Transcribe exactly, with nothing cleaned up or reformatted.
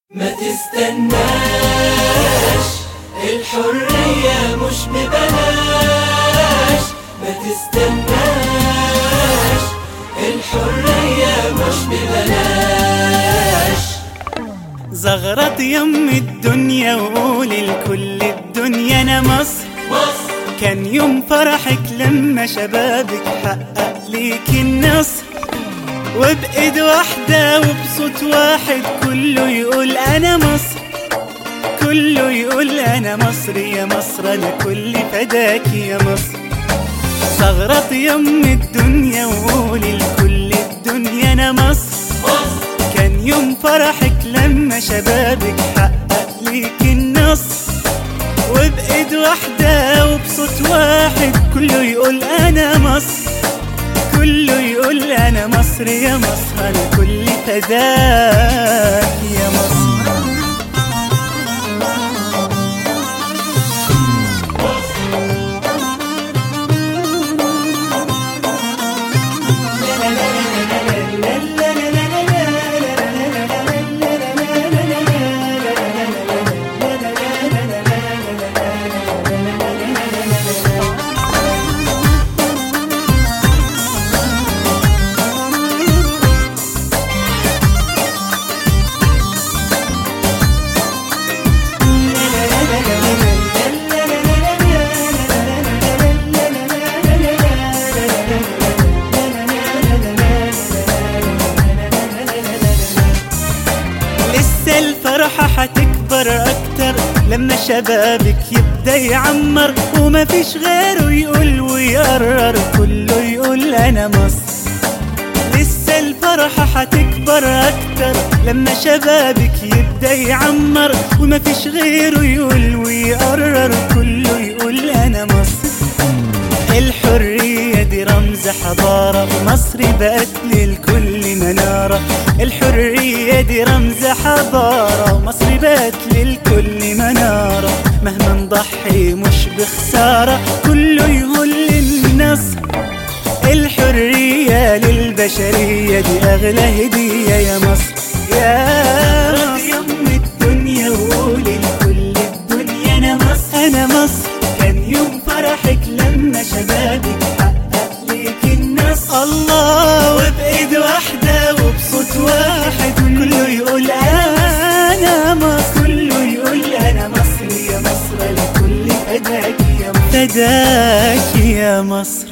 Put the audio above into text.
ما تستناش، الحرية مش ببلاش. ما تستناش، الحرية مش ببلاش. زغرط يم الدنيا وقولي لكل الدنيا انا مصر. مصر كان يوم فرحك لما شبابك حقق ليك النصر، وبإيد واحدة وبصوت واحد كله يقول أنا مصر، كله يقول أنا مصر يا مصر، أنا كل فداك يا مصر. زغرط يم الدنيا وقولي لكل الدنيا أنا مصر. مصر كان يوم فرحك لما شبابك حقق ليك النصر، وبإيد واحدة وبصوت واحد كله يقول أنا مصر، كله يقول أنا مصر يا مصر، أنا كل فداك يا مصر. الفرحة حتكبر أكتر لما شبابك يبدأ يعمر، وما فيش غيره يقول ويقرر كله يقول أنا مصر. لسه الفرحة حتكبر أكتر لما شبابك يبدأ يعمر، وما فيش غيره يقول ويقرر كله يقول أنا مصر. الحرية دي رمز حضارة، مصر بقت للكل منارة. الحرية دي رمز حضارة، مصر بقت للكل منارة. مهما نضحي مش بخسارة، كله يقول النصر. الحرية للبشرية دي أغلى هدية يا مصر يا مصر. يم الدنيا وقولي لكل الدنيا أنا مصر، أنا مصر. كان يوم فرحك لما شبابك حقق ليك النصر، الله. وبإيد واحدة وبصوت واحد كله يقول أنا مصر، كله يقول أنا مصر يا مصر، لكل فداك يا مصر، فداك يا مصر.